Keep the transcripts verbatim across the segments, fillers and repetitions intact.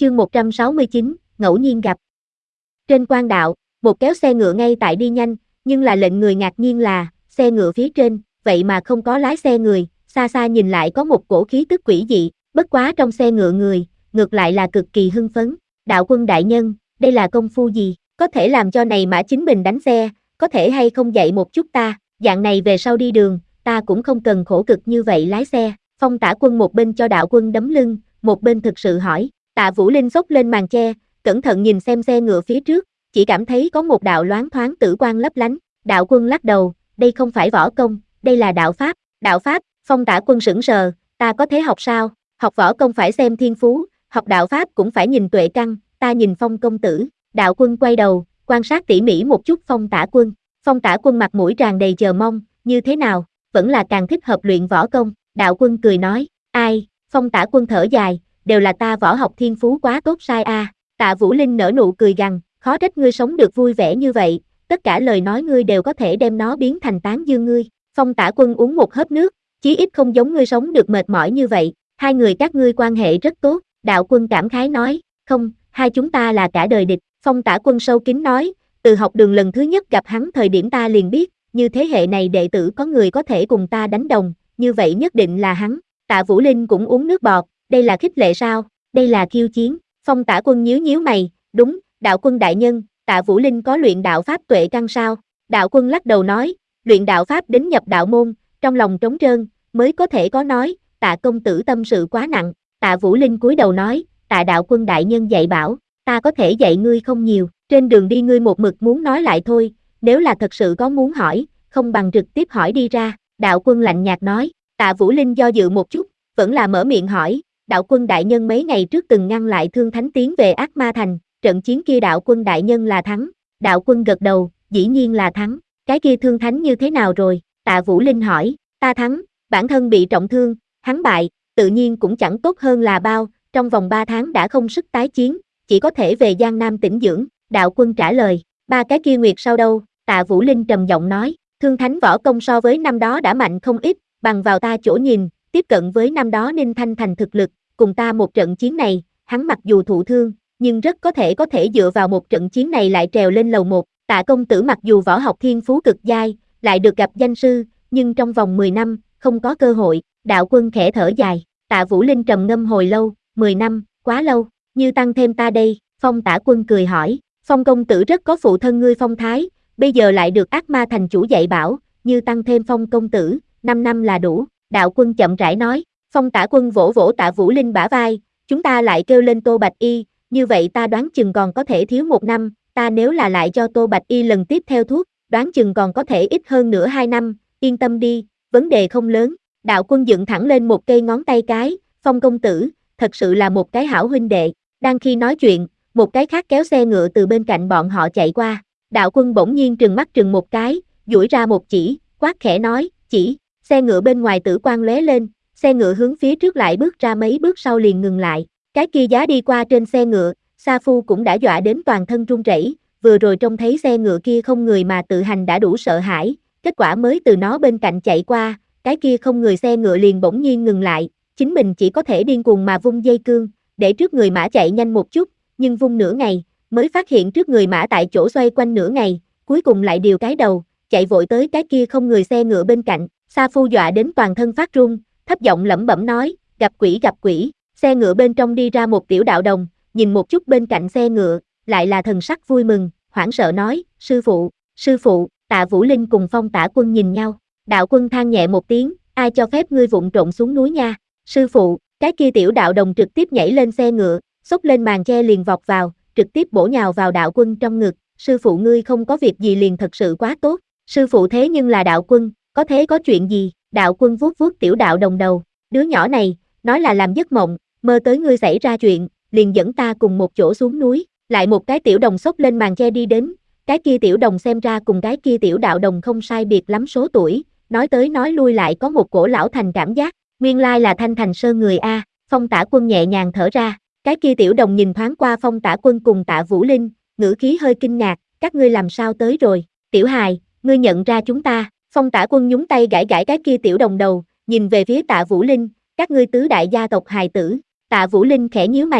Chương một trăm sáu mươi chín, ngẫu nhiên gặp. Trên quan đạo, một kéo xe ngựa ngay tại đi nhanh, nhưng là lệnh người ngạc nhiên là, xe ngựa phía trên, vậy mà không có lái xe người, xa xa nhìn lại có một cổ khí tức quỷ dị, bất quá trong xe ngựa người, ngược lại là cực kỳ hưng phấn. Đạo quân đại nhân, đây là công phu gì, có thể làm cho này mã chính mình đánh xe, có thể hay không dạy một chút ta, dạng này về sau đi đường, ta cũng không cần khổ cực như vậy lái xe. Phong Tả Quân một bên cho đạo quân đấm lưng, một bên thực sự hỏi. Tạ Vũ Linh xốc lên màn che, cẩn thận nhìn xem xe ngựa phía trước, chỉ cảm thấy có một đạo loáng thoáng tử quang lấp lánh. Đạo quân lắc đầu, đây không phải võ công, đây là đạo pháp. Đạo pháp? Phong Tả Quân sững sờ, ta có thể học sao? Học võ công phải xem thiên phú, học đạo pháp cũng phải nhìn tuệ căn, ta nhìn Phong công tử. Đạo quân quay đầu, quan sát tỉ mỉ một chút Phong Tả Quân. Phong Tả Quân mặt mũi tràn đầy chờ mong, như thế nào, vẫn là càng thích hợp luyện võ công. Đạo quân cười nói, ai? Phong Tả Quân thở dài, đều là ta võ học thiên phú quá tốt sai a. À. Tạ Vũ Linh nở nụ cười gằn, khó trách ngươi sống được vui vẻ như vậy, tất cả lời nói ngươi đều có thể đem nó biến thành tán dương ngươi. Phong Tả Quân uống một hớp nước, chí ít không giống ngươi sống được mệt mỏi như vậy, hai người các ngươi quan hệ rất tốt. Đạo quân cảm khái nói, không, hai chúng ta là cả đời địch. Phong Tả Quân sâu kín nói, từ học đường lần thứ nhất gặp hắn thời điểm ta liền biết, như thế hệ này đệ tử có người có thể cùng ta đánh đồng, như vậy nhất định là hắn. Tạ Vũ Linh cũng uống nước bọt, đây là khích lệ sao, đây là khiêu chiến. Phong Tả Quân nhíu nhíu mày, đúng, đạo quân đại nhân, Tạ Vũ Linh có luyện đạo pháp tuệ căn sao? Đạo quân lắc đầu nói, luyện đạo pháp đến nhập đạo môn, trong lòng trống trơn, mới có thể có nói, Tạ công tử tâm sự quá nặng. Tạ Vũ Linh cúi đầu nói, Tạ đạo quân đại nhân dạy bảo, ta có thể dạy ngươi không nhiều, trên đường đi ngươi một mực muốn nói lại thôi, nếu là thật sự có muốn hỏi, không bằng trực tiếp hỏi đi ra. Đạo quân lạnh nhạt nói. Tạ Vũ Linh do dự một chút, vẫn là mở miệng hỏi, đạo quân đại nhân mấy ngày trước từng ngăn lại Thương Thánh tiến về Ác Ma Thành, trận chiến kia đạo quân đại nhân là thắng. Đạo quân gật đầu, dĩ nhiên là thắng, cái kia Thương Thánh như thế nào rồi? Tạ Vũ Linh hỏi, ta thắng, bản thân bị trọng thương, hắn bại, tự nhiên cũng chẳng tốt hơn là bao, trong vòng ba tháng đã không sức tái chiến, chỉ có thể về Giang Nam tĩnh dưỡng. Đạo quân trả lời, ba cái kia nguyệt sau đâu? Tạ Vũ Linh trầm giọng nói, Thương Thánh võ công so với năm đó đã mạnh không ít, bằng vào ta chỗ nhìn, tiếp cận với năm đó Ninh Thanh Thành thực lực, cùng ta một trận chiến này, hắn mặc dù thụ thương, nhưng rất có thể có thể dựa vào một trận chiến này lại trèo lên lầu một. Tạ công tử mặc dù võ học thiên phú cực giai, lại được gặp danh sư, nhưng trong vòng mười năm, không có cơ hội. Đạo quân khẽ thở dài. Tạ Vũ Linh trầm ngâm hồi lâu, mười năm, quá lâu, như tăng thêm ta đây. Phong Tả Quân cười hỏi, Phong công tử rất có phụ thân ngươi phong thái, bây giờ lại được Ác Ma Thành chủ dạy bảo, như tăng thêm Phong công tử, năm năm là đủ. Đạo quân chậm rãi nói. Phong Tả Quân vỗ vỗ Tạ Vũ Linh bả vai, chúng ta lại kêu lên Tô Bạch Y, như vậy ta đoán chừng còn có thể thiếu một năm, ta nếu là lại cho Tô Bạch Y lần tiếp theo thuốc, đoán chừng còn có thể ít hơn nữa hai năm, yên tâm đi, vấn đề không lớn. Đạo quân dựng thẳng lên một cây ngón tay cái, Phong công tử, thật sự là một cái hảo huynh đệ. Đang khi nói chuyện, một cái khác kéo xe ngựa từ bên cạnh bọn họ chạy qua. Đạo quân bỗng nhiên trừng mắt trừng một cái, duỗi ra một chỉ, quát khẽ nói, chỉ. Xe ngựa bên ngoài tử quang lóe lên, xe ngựa hướng phía trước lại bước ra mấy bước sau liền ngừng lại. Cái kia giá đi qua trên xe ngựa, Sa Phu cũng đã dọa đến toàn thân run rẩy, vừa rồi trông thấy xe ngựa kia không người mà tự hành đã đủ sợ hãi, kết quả mới từ nó bên cạnh chạy qua, cái kia không người xe ngựa liền bỗng nhiên ngừng lại, chính mình chỉ có thể điên cuồng mà vung dây cương, để trước người mã chạy nhanh một chút, nhưng vung nửa ngày, mới phát hiện trước người mã tại chỗ xoay quanh nửa ngày, cuối cùng lại điều cái đầu, chạy vội tới cái kia không người xe ngựa bên cạnh. Sa Phu dọa đến toàn thân phát run, thấp giọng lẩm bẩm nói, gặp quỷ gặp quỷ. Xe ngựa bên trong đi ra một tiểu đạo đồng, nhìn một chút bên cạnh xe ngựa, lại là thần sắc vui mừng, hoảng sợ nói, sư phụ, sư phụ. Tạ Vũ Linh cùng Phong Tả Quân nhìn nhau, đạo quân than nhẹ một tiếng, ai cho phép ngươi vụng trộn xuống núi nha. Sư phụ. Cái kia tiểu đạo đồng trực tiếp nhảy lên xe ngựa, xốc lên màn che liền vọt vào, trực tiếp bổ nhào vào đạo quân trong ngực. Sư phụ ngươi không có việc gì liền thật sự quá tốt. Sư phụ thế nhưng là đạo quân, có thế có chuyện gì? Đạo quân vuốt vuốt tiểu đạo đồng đầu, đứa nhỏ này, nói là làm giấc mộng, mơ tới ngươi xảy ra chuyện, liền dẫn ta cùng một chỗ xuống núi. Lại một cái tiểu đồng xốc lên màn che đi đến, cái kia tiểu đồng xem ra cùng cái kia tiểu đạo đồng không sai biệt lắm số tuổi, nói tới nói lui lại có một cổ lão thành cảm giác, nguyên lai là Thanh Thành Sơn người a. Phong Tả Quân nhẹ nhàng thở ra, cái kia tiểu đồng nhìn thoáng qua Phong Tả Quân cùng Tạ Vũ Linh, ngữ khí hơi kinh ngạc, các ngươi làm sao tới rồi? Tiểu hài, ngươi nhận ra chúng ta? Phong Tả Quân nhúng tay gãi gãi cái kia tiểu đồng đầu, nhìn về phía Tạ Vũ Linh, các ngươi tứ đại gia tộc hài tử. Tạ Vũ Linh khẽ nhíu mày,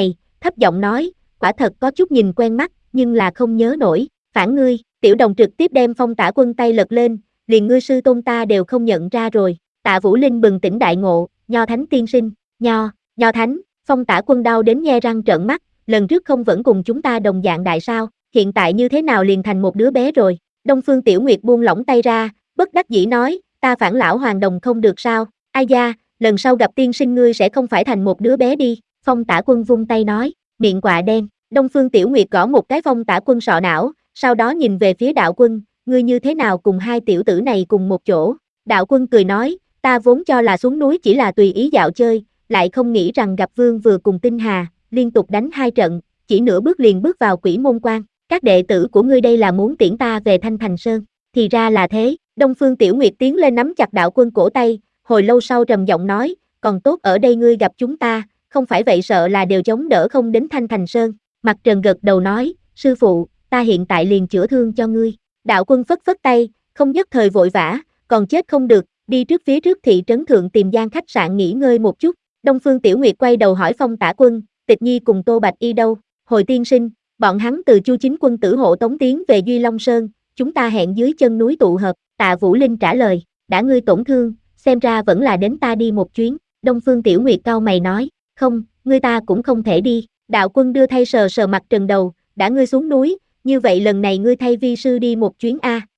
thấp giọng nói, quả thật có chút nhìn quen mắt, nhưng là không nhớ nổi, phản ngươi, Tiểu Đồng trực tiếp đem Phong Tả Quân tay lật lên, liền ngươi sư tôn ta đều không nhận ra rồi, Tạ Vũ Linh bừng tỉnh đại ngộ, Nho Thánh tiên sinh, Nho, Nho Thánh, Phong Tả Quân đau đến nhe răng trợn mắt, lần trước không vẫn cùng chúng ta đồng dạng đại sao, hiện tại như thế nào liền thành một đứa bé rồi, Đông Phương Tiểu Nguyệt buông lỏng tay ra, bất đắc dĩ nói, ta phản lão hoàng đồng không được sao, ai da, lần sau gặp tiên sinh ngươi sẽ không phải thành một đứa bé đi, Phong Tả Quân vung tay nói, miệng quạ đen, Đông Phương Tiểu Nguyệt gõ một cái Phong Tả Quân sọ não, sau đó nhìn về phía đạo quân, ngươi như thế nào cùng hai tiểu tử này cùng một chỗ, đạo quân cười nói, ta vốn cho là xuống núi chỉ là tùy ý dạo chơi, lại không nghĩ rằng gặp Vương vừa cùng Tinh Hà, liên tục đánh hai trận, chỉ nửa bước liền bước vào Quỷ Môn Quan, các đệ tử của ngươi đây là muốn tiễn ta về Thanh Thành Sơn, thì ra là thế, Đông Phương Tiểu Nguyệt tiến lên nắm chặt đạo quân cổ tay, hồi lâu sau trầm giọng nói, còn tốt ở đây ngươi gặp chúng ta, không phải vậy sợ là đều chống đỡ không đến Thanh Thành Sơn, Mặt Trần gật đầu nói, sư phụ, ta hiện tại liền chữa thương cho ngươi, đạo quân phất phất tay, không nhất thời vội vã, còn chết không được, đi trước phía trước thị trấn thượng tìm gian khách sạn nghỉ ngơi một chút, Đông Phương Tiểu Nguyệt quay đầu hỏi Phong Tả Quân, Tịch Nhi cùng Tô Bạch Y đâu, hồi tiên sinh, bọn hắn từ Chu Chính Quân tử hộ tống tiến về Duy Long Sơn, chúng ta hẹn dưới chân núi tụ hợp, Tạ Vũ Linh trả lời, đã ngươi tổn thương, xem ra vẫn là đến ta đi một chuyến, Đông Phương Tiểu Nguyệt cau mày nói, không, ngươi ta cũng không thể đi, đạo quân đưa thay sờ sờ Mặt Trần đầu, đã ngươi xuống núi, như vậy lần này ngươi thay vi sư đi một chuyến a.